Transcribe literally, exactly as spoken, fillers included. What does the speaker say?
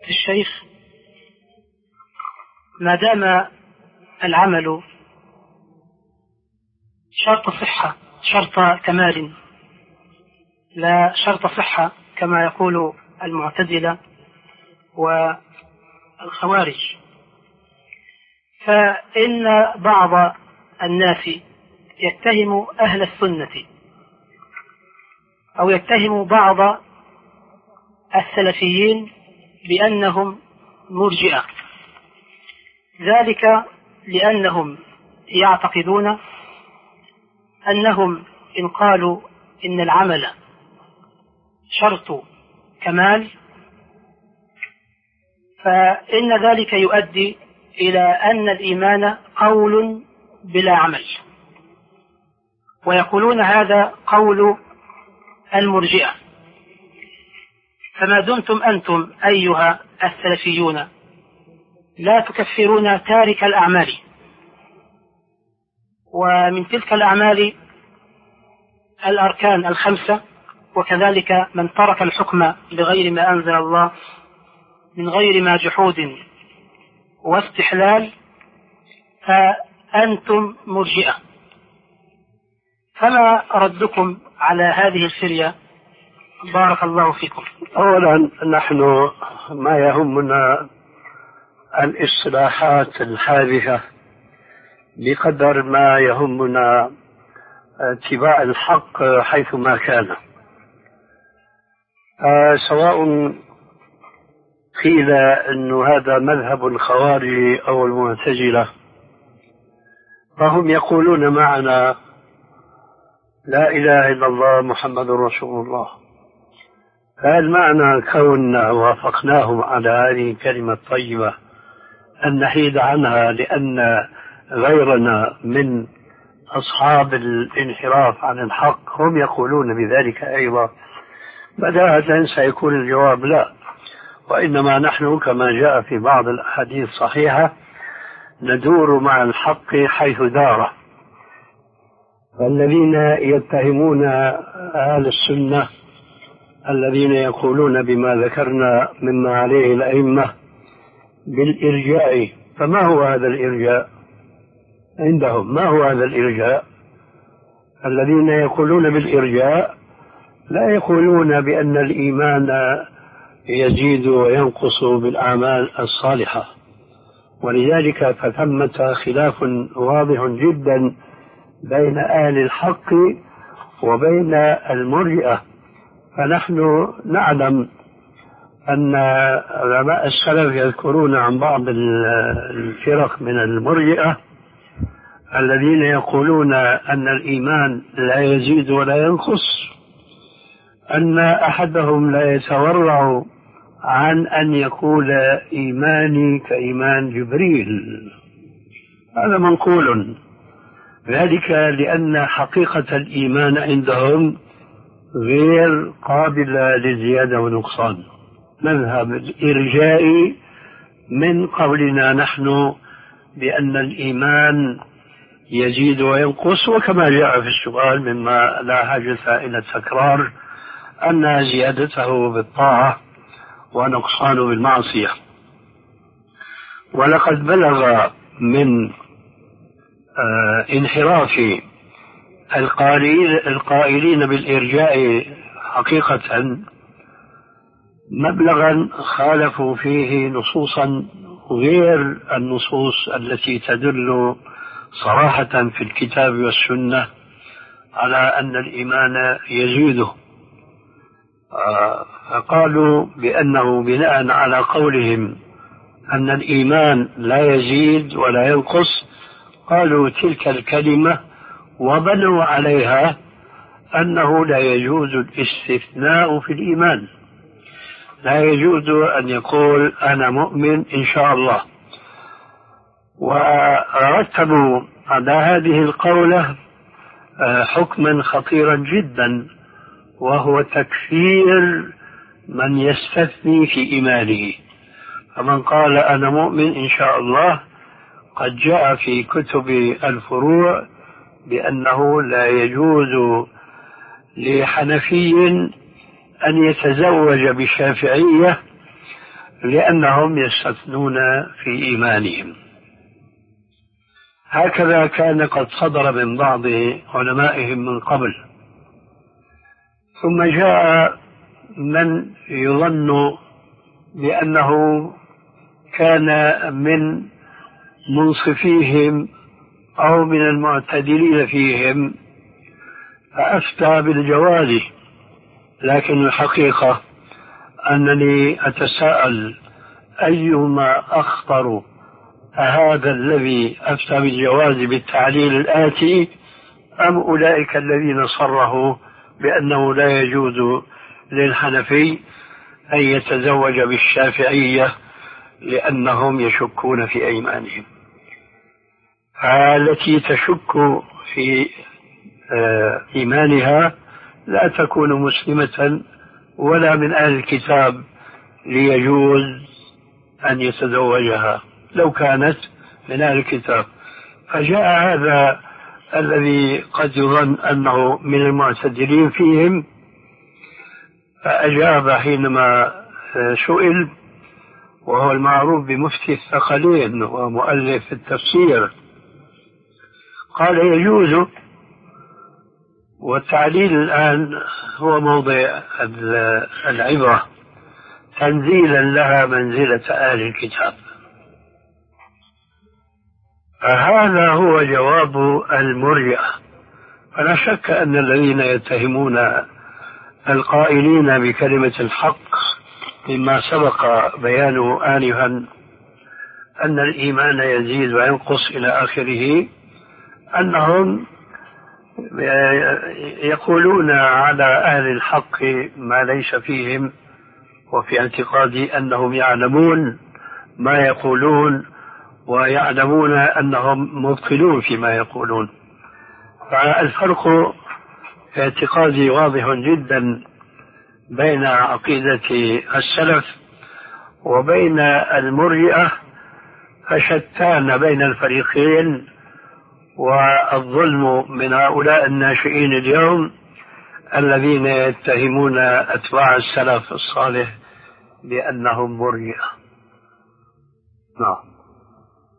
الشيخ، ما دام العمل شرط صحة، شرط كمال لا شرط صحة كما يقول المعتزلة والخوارج، فإن بعض الناس يتهم أهل السنة أو يتهم بعض السلفيين بأنهم مرجئة، ذلك لأنهم يعتقدون أنهم إن قالوا إن العمل شرط كمال فإن ذلك يؤدي إلى أن الإيمان قول بلا عمل، ويقولون هذا قول المرجئة. فما دمتم أنتم أيها السلفيون لا تكفرون تارك الأعمال، ومن تلك الأعمال الأركان الخمسة، وكذلك من ترك الحكم بغير ما أنزل الله من غير ما جحود واستحلال فأنتم مرجئة، فما ردكم على هذه الفرية؟ بارك الله فيكم. أولا نحن ما يهمنا الاصطلاحات الحادثة بقدر ما يهمنا اتباع الحق حيثما كان، آه سواء قيل أن هذا مذهب الخوارج أو المعتزلة، فهم يقولون معنا لا إله إلا الله محمد رسول الله، فهل معنى كوننا وافقناهم على هذه الكلمة الطيبة أن نحيد عنها لأن غيرنا من أصحاب الانحراف عن الحق هم يقولون بذلك أيضا؟ بداهة سيكون الجواب لا، وإنما نحن كما جاء في بعض الأحاديث الصحيحة ندور مع الحق حيث دار. فالذين يتهمون أهل السنة الذين يقولون بما ذكرنا مما عليه الأئمة بالإرجاء، فما هو هذا الإرجاء عندهم؟ ما هو هذا الإرجاء؟ الذين يقولون بالإرجاء لا يقولون بأن الإيمان يزيد وينقص بالأعمال الصالحة، ولذلك فثمة خلاف واضح جدا بين أهل الحق وبين المرجئة. فنحن نعلم أن علماء السلف يذكرون عن بعض الفرق من المرجئة الذين يقولون أن الإيمان لا يزيد ولا ينقص، أن أحدهم لا يتورع عن أن يقول إيماني كإيمان جبريل. هذا منقول، ذلك لأن حقيقة الإيمان عندهم غير قابلة لزيادة ونقصان. مذهب الإرجاء من قولنا نحن بأن الإيمان يزيد وينقص، وكما جاء في السؤال مما لا حاجة إلى التكرار أن زيادته بالطاعة ونقصانه بالمعصية. ولقد بلغ من آه انحراف القائلين بالإرجاء حقيقة مبلغا خالفوا فيه نصوصا غير النصوص التي تدل صراحة في الكتاب والسنة على أن الإيمان يزيده. فقالوا بأنه بناء على قولهم أن الإيمان لا يزيد ولا ينقص، قالوا تلك الكلمة وبنوا عليها أنه لا يجوز الاستثناء في الإيمان، لا يجوز أن يقول أنا مؤمن إن شاء الله. ورتبوا على هذه القولة حكما خطيرا جدا، وهو تكفير من يستثني في إيمانه. فمن قال أنا مؤمن إن شاء الله قد جاء في كتب الفروع بأنه لا يجوز لحنفي أن يتزوج بشافعية لأنهم يستثنون في إيمانهم. هكذا كان قد صدر من بعض علمائهم من قبل. ثم جاء من يظن بأنه كان من منصفيهم أو من المعتدلين فيهم فأفتى بالجواز، لكن الحقيقة أنني أتساءل أيهما أخطر، أهذا الذي أفتى بالجواز بالتعليل الآتي أم أولئك الذين صرحوا بأنه لا يجوز للحنفي أن يتزوج بالشافعية لأنهم يشكون في أيمانهم؟ التي تشك في إيمانها لا تكون مسلمة ولا من أهل الكتاب ليجوز أن يتزوجها لو كانت من أهل الكتاب. فجاء هذا الذي قد يظن أنه من المعتدلين فيهم فأجاب حينما سئل، وهو المعروف بمفتي الثقلين ومؤلف التفسير، قال يجوز، والتعليل الآن هو موضع العبرة تنزيلا لها منزلة أهل الكتاب. فهذا هو جواب المرجئة. فلا شك أن الذين يتهمون القائلين بكلمة الحق مما سبق بيانه آنفا أن الإيمان يزيد وينقص إلى آخره، أنهم يقولون على أهل الحق ما ليس فيهم، وفي اعتقادي أنهم يعلمون ما يقولون ويعلمون أنهم مبطلون فيما يقولون. فالفرق في اعتقادي واضح جدا بين عقيدة السلف وبين المرجئة، فشتان بين الفريقين. والظلم من هؤلاء الناشئين اليوم الذين يتهمون أتباع السلف الصالح بأنهم مرجئة. نعم.